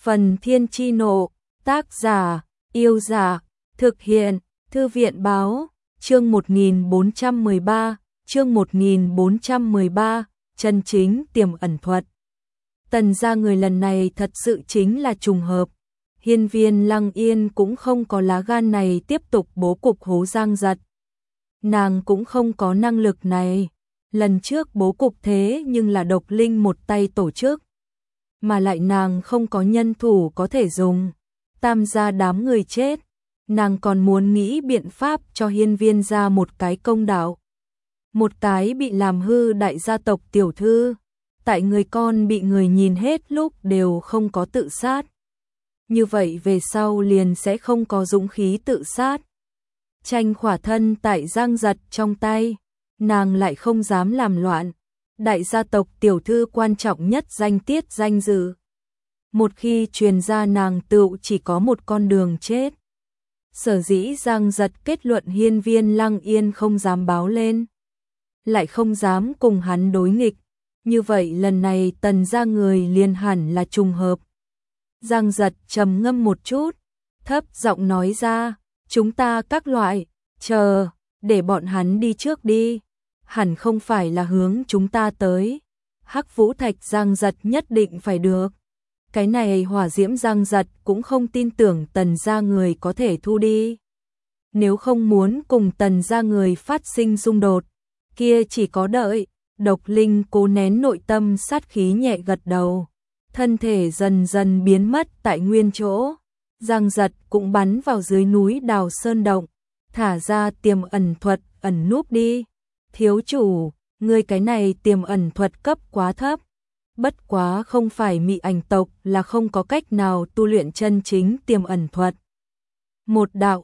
Phần Thiên Chi Nộ, tác giả, Yêu Giả, thực hiện, Thư viện Báo, chương 1413, chân chính tiềm ẩn thuật. Tần gia người lần này thật sự chính là trùng hợp. Hiên Viên Lăng Yên cũng không có lá gan này tiếp tục bố cục hố Giang Giật. Nàng cũng không có năng lực này. Lần trước bố cục thế nhưng là Độc Linh một tay tổ chức. Mà lại nàng không có nhân thủ có thể dùng. Tam gia đám người chết. Nàng còn muốn nghĩ biện pháp cho Hiên Viên gia một cái công đạo. Một cái bị làm hư đại gia tộc tiểu thư. Tại người con bị người nhìn hết lúc đều không có tự sát. Như vậy về sau liền sẽ không có dũng khí tự sát. Tranh khỏa thân tại Giang Giật trong tay. Nàng lại không dám làm loạn. Đại gia tộc tiểu thư quan trọng nhất danh tiết danh dự. Một khi truyền ra nàng tựu chỉ có một con đường chết. Sở dĩ Giang Giật kết luận Hiên Viên Lăng Yên không dám báo lên. Lại không dám cùng hắn đối nghịch. Như vậy lần này Tần gia người liền hẳn là trùng hợp. Giang Giật trầm ngâm một chút. Thấp giọng nói ra. Chúng ta các loại. Chờ. Để bọn hắn đi trước đi. Hẳn không phải là hướng chúng ta tới. Hắc Vũ Thạch Giang Giật nhất định phải được. Cái này hỏa diễm Giang Giật cũng không tin tưởng Tần gia người có thể thu đi. Nếu không muốn cùng Tần gia người phát sinh xung đột, kia chỉ có đợi. Độc Linh cố nén nội tâm sát khí nhẹ gật đầu. Thân thể dần dần biến mất tại nguyên chỗ. Giang Giật cũng bắn vào dưới núi Đào Sơn Động. Thả ra tiềm ẩn thuật ẩn núp đi. Thiếu chủ, ngươi cái này tiềm ẩn thuật cấp quá thấp. Bất quá không phải mị ảnh tộc là không có cách nào tu luyện chân chính tiềm ẩn thuật. Một đạo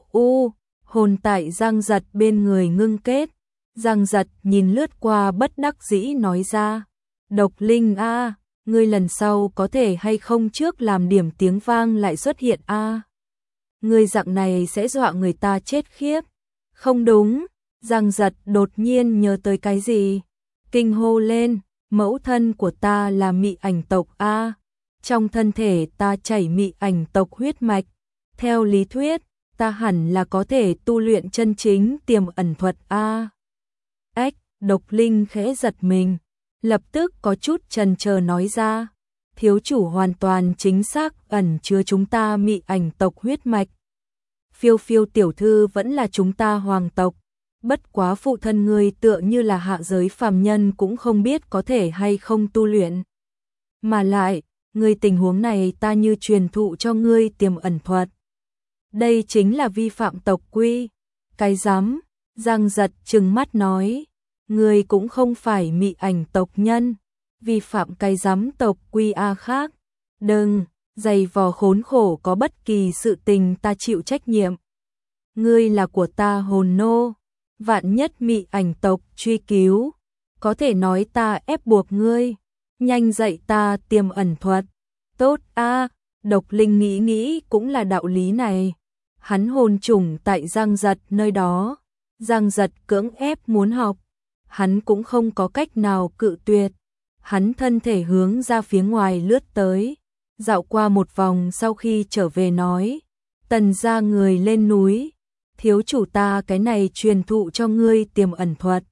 hồn tại Giang Giật bên người ngưng kết. Giang Giật nhìn lướt qua bất đắc dĩ nói ra. Độc Linh a, ngươi lần sau có thể hay không trước làm điểm tiếng vang lại xuất hiện a. Ngươi dạng này sẽ dọa người ta chết khiếp. Không đúng. Giang Giật đột nhiên nhớ tới cái gì. Kinh hô lên. Mẫu thân của ta là mị ảnh tộc a. Trong thân thể ta chảy mị ảnh tộc huyết mạch. Theo lý thuyết, ta hẳn là có thể tu luyện chân chính tiềm ẩn thuật a. Độc Linh khẽ giật mình, lập tức có chút chần chờ nói ra. Thiếu chủ hoàn toàn chính xác ẩn chứa chúng ta mị ảnh tộc huyết mạch. Phiêu Phiêu tiểu thư vẫn là chúng ta hoàng tộc. Bất quá phụ thân ngươi tựa như là hạ giới phàm nhân cũng không biết có thể hay không tu luyện. Mà lại, ngươi tình huống này ta như truyền thụ cho ngươi tiềm ẩn thuật. Đây chính là vi phạm tộc quy. Cái dám, Giang Giật trừng mắt nói. Ngươi cũng không phải mị ảnh tộc nhân. Vi phạm cái dám tộc quy a khác. Đừng, dày vò khốn khổ có bất kỳ sự tình ta chịu trách nhiệm. Ngươi là của ta hồn nô. Vạn nhất mị ảnh tộc truy cứu, có thể nói ta ép buộc ngươi, nhanh dạy ta tiềm ẩn thuật. Tốt a, Độc Linh nghĩ cũng là đạo lý này. Hắn hồn trùng tại Giang Giật nơi đó, Giang Giật cưỡng ép muốn học, hắn cũng không có cách nào cự tuyệt. Hắn thân thể hướng ra phía ngoài lướt tới, dạo qua một vòng sau khi trở về nói, Tần gia người lên núi. Thiếu chủ ta cái này truyền thụ cho ngươi tiềm ẩn thuật.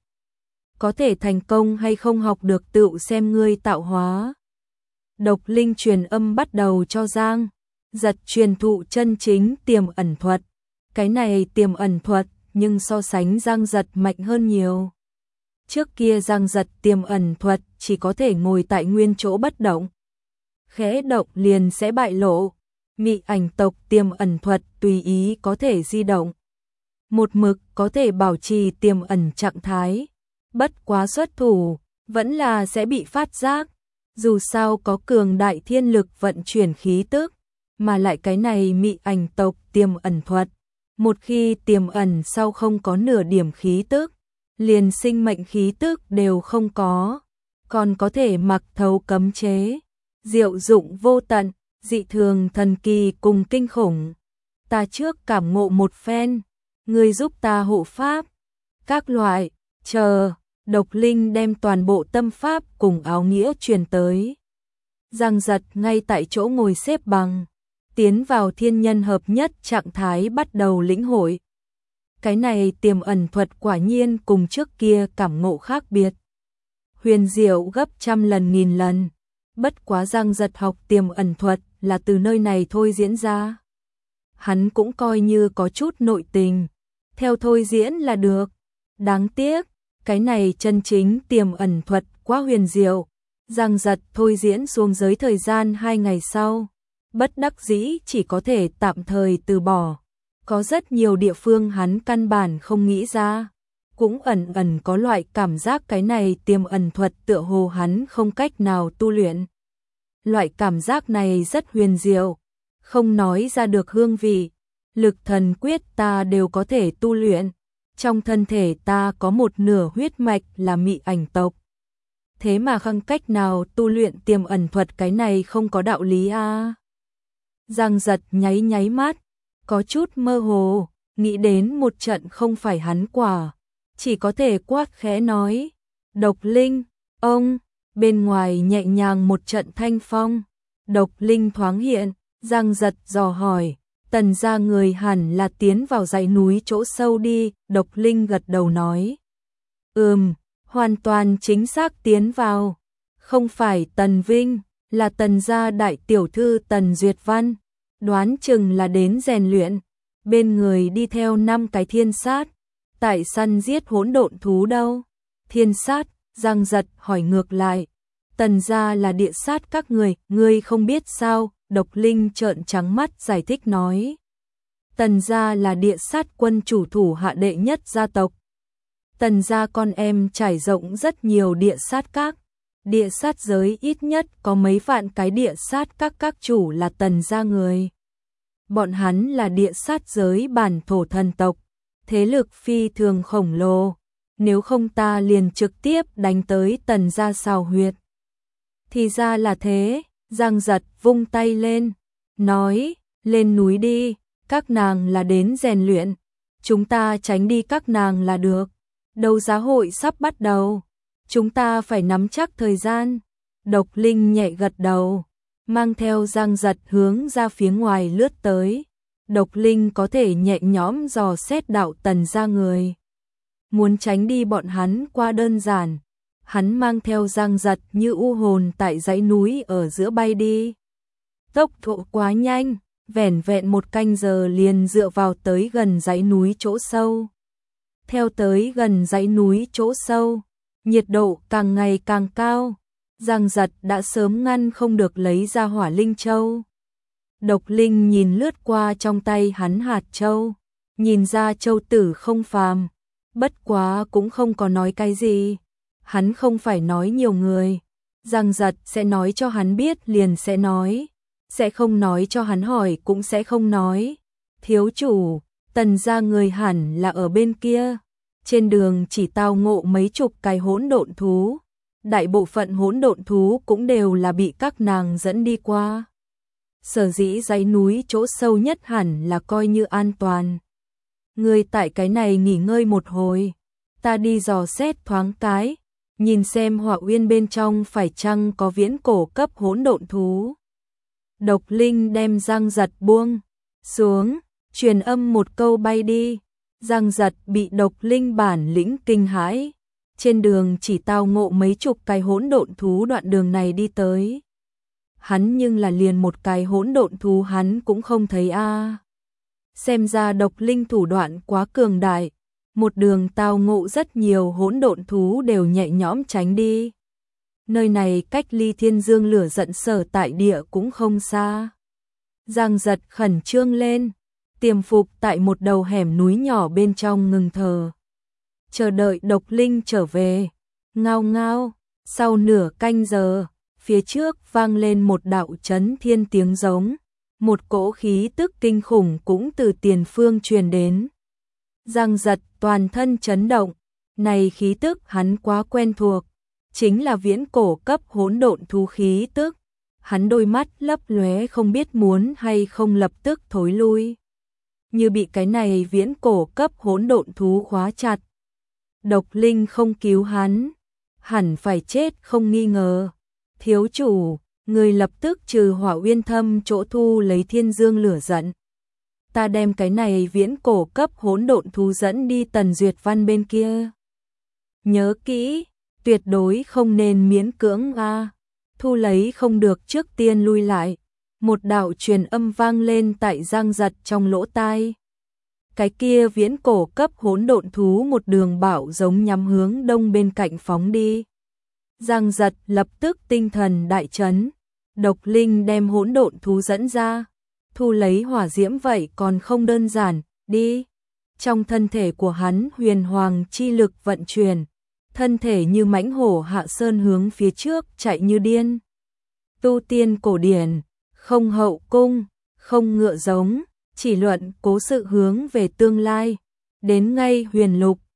Có thể thành công hay không học được tự xem ngươi tạo hóa. Độc Linh truyền âm bắt đầu cho Giang Giật truyền thụ chân chính tiềm ẩn thuật. Cái này tiềm ẩn thuật nhưng so sánh Giang Giật mạnh hơn nhiều. Trước kia Giang Giật tiềm ẩn thuật chỉ có thể ngồi tại nguyên chỗ bất động. Khẽ động liền sẽ bại lộ. Mị ảnh tộc tiềm ẩn thuật tùy ý có thể di động. Một mực có thể bảo trì tiềm ẩn trạng thái. Bất quá xuất thủ, vẫn là sẽ bị phát giác. Dù sao có cường đại thiên lực vận chuyển khí tức, mà lại cái này mị ảnh tộc tiềm ẩn thuật. Một khi tiềm ẩn sau không có nửa điểm khí tức, liền sinh mệnh khí tức đều không có. Còn có thể mặc thấu cấm chế. Diệu dụng vô tận, dị thường thần kỳ cùng kinh khủng. Ta trước cảm ngộ một phen. Ngươi giúp ta hộ pháp. Các loại, chờ, Độc Linh đem toàn bộ tâm pháp cùng áo nghĩa truyền tới. Giang Giật ngay tại chỗ ngồi xếp bằng, tiến vào thiên nhân hợp nhất trạng thái bắt đầu lĩnh hội. Cái này tiềm ẩn thuật quả nhiên cùng trước kia cảm ngộ khác biệt. Huyền diệu gấp trăm lần nghìn lần. Bất quá Giang Giật học tiềm ẩn thuật là từ nơi này thôi diễn ra. Hắn cũng coi như có chút nội tình, theo thôi diễn là được. Đáng tiếc, cái này chân chính tiềm ẩn thuật quá huyền diệu. Giang Giật thôi diễn xuống dưới thời gian 2 ngày sau, bất đắc dĩ chỉ có thể tạm thời từ bỏ. Có rất nhiều địa phương hắn căn bản không nghĩ ra, cũng ẩn ẩn có loại cảm giác cái này tiềm ẩn thuật tựa hồ hắn không cách nào tu luyện. Loại cảm giác này rất huyền diệu, không nói ra được hương vị. Lực thần quyết ta đều có thể tu luyện, trong thân thể ta có một nửa huyết mạch là mị ảnh tộc. Thế mà không cách nào tu luyện tiềm ẩn thuật, cái này không có đạo lý a. Giang Giật nháy nháy mắt, có chút mơ hồ, nghĩ đến một trận không phải hắn quả, chỉ có thể quát khẽ nói, Độc Linh, ông, bên ngoài nhẹ nhàng một trận thanh phong, Độc Linh thoáng hiện, Giang Giật dò hỏi, Tần gia người hẳn là tiến vào dãy núi chỗ sâu đi, Độc Linh gật đầu nói, hoàn toàn chính xác tiến vào, không phải Tần Vinh, là Tần gia đại tiểu thư Tần Duyệt Văn, đoán chừng là đến rèn luyện, bên người đi theo 5 cái thiên sát, tại săn giết hỗn độn thú đâu. Thiên sát, Giang Giật hỏi ngược lại, Tần gia là địa sát các người, ngươi không biết sao? Độc Linh trợn trắng mắt giải thích nói, Tần gia là địa sát quân chủ thủ hạ đệ nhất gia tộc. Tần gia con em trải rộng rất nhiều địa sát các. Địa sát giới ít nhất có mấy vạn cái địa sát các chủ là Tần gia người. Bọn hắn là địa sát giới bản thổ thần tộc, thế lực phi thường khổng lồ, nếu không ta liền trực tiếp đánh tới Tần gia xào huyệt. Thì ra là thế, Giang Giật vung tay lên, nói, lên núi đi, các nàng là đến rèn luyện, chúng ta tránh đi các nàng là được. Đấu giá hội sắp bắt đầu, chúng ta phải nắm chắc thời gian. Độc Linh nhẹ gật đầu, mang theo Giang Giật hướng ra phía ngoài lướt tới. Độc Linh có thể nhẹ nhõm dò xét đạo Tần gia người, muốn tránh đi bọn hắn qua đơn giản. Hắn mang theo Giang Giật như u hồn tại dãy núi ở giữa bay đi. Tốc độ quá nhanh, vẻn vẹn 1 canh giờ liền dựa vào tới gần dãy núi chỗ sâu. Theo tới gần dãy núi chỗ sâu, nhiệt độ càng ngày càng cao. Giang Giật đã sớm ngăn không được lấy ra Hỏa Linh Châu. Độc Linh nhìn lướt qua trong tay hắn hạt châu, nhìn ra châu tử không phàm, bất quá cũng không có nói cái gì. Hắn không phải nói nhiều người, Giang Giật sẽ nói cho hắn biết liền sẽ nói, sẽ không nói cho hắn hỏi cũng sẽ không nói. Thiếu chủ, Tần gia người hẳn là ở bên kia. Trên đường chỉ tao ngộ mấy chục cái hỗn độn thú, đại bộ phận hỗn độn thú cũng đều là bị các nàng dẫn đi qua. Sở dĩ dãy núi chỗ sâu nhất hẳn là coi như an toàn. Người tại cái này nghỉ ngơi một hồi, ta đi dò xét thoáng cái, nhìn xem Hỏa Uyên bên trong phải chăng có viễn cổ cấp hỗn độn thú. Độc Linh đem Giang Giật buông xuống, truyền âm một câu bay đi. Giang Giật bị Độc Linh bản lĩnh kinh hãi, trên đường chỉ tao ngộ mấy chục cái hỗn độn thú, đoạn đường này đi tới. Hắn nhưng là liền một cái hỗn độn thú hắn cũng không thấy a. Xem ra Độc Linh thủ đoạn quá cường đại, một đường tao ngộ rất nhiều hỗn độn thú đều nhẹ nhõm tránh đi. Nơi này cách ly Thiên Dương lửa giận sở tại địa cũng không xa. Giang Giật khẩn trương lên, tiềm phục tại một đầu hẻm núi nhỏ bên trong ngừng thở, chờ đợi Độc Linh trở về. Ngao ngao, sau nửa canh giờ, phía trước vang lên một đạo chấn thiên tiếng giống, một cỗ khí tức kinh khủng cũng từ tiền phương truyền đến. Giang Giật toàn thân chấn động, này khí tức hắn quá quen thuộc, chính là viễn cổ cấp hỗn độn thú khí tức. Hắn đôi mắt lấp lóe không biết muốn hay không lập tức thối lui, như bị cái này viễn cổ cấp hỗn độn thú khóa chặt. Độc Linh không cứu hắn, hẳn phải chết không nghi ngờ. Thiếu chủ, Người lập tức trừ Hỏa Uyên Thâm chỗ thu lấy Thiên Dương lửa giận. Ta đem cái này viễn cổ cấp hỗn độn thú dẫn đi Tần Duyệt Văn bên kia. Nhớ kỹ, tuyệt đối không nên miễn cưỡng thu lấy không được trước tiên lui lại. Một đạo truyền âm vang lên tại Giang Giật trong lỗ tai. Cái kia viễn cổ cấp hỗn độn thú một đường bạo giống nhắm hướng đông bên cạnh phóng đi. Giang Giật lập tức tinh thần đại chấn. Độc linh đem hỗn độn thú dẫn ra. Thu lấy hỏa diễm vậy còn không đơn giản, đi. Trong thân thể của hắn huyền hoàng chi lực vận chuyển. Thân thể như mãnh hổ hạ sơn hướng phía trước chạy như điên. Tu tiên cổ điển, không hậu cung, không ngựa giống, chỉ luận cố sự hướng về tương lai. Đến ngay huyền lục,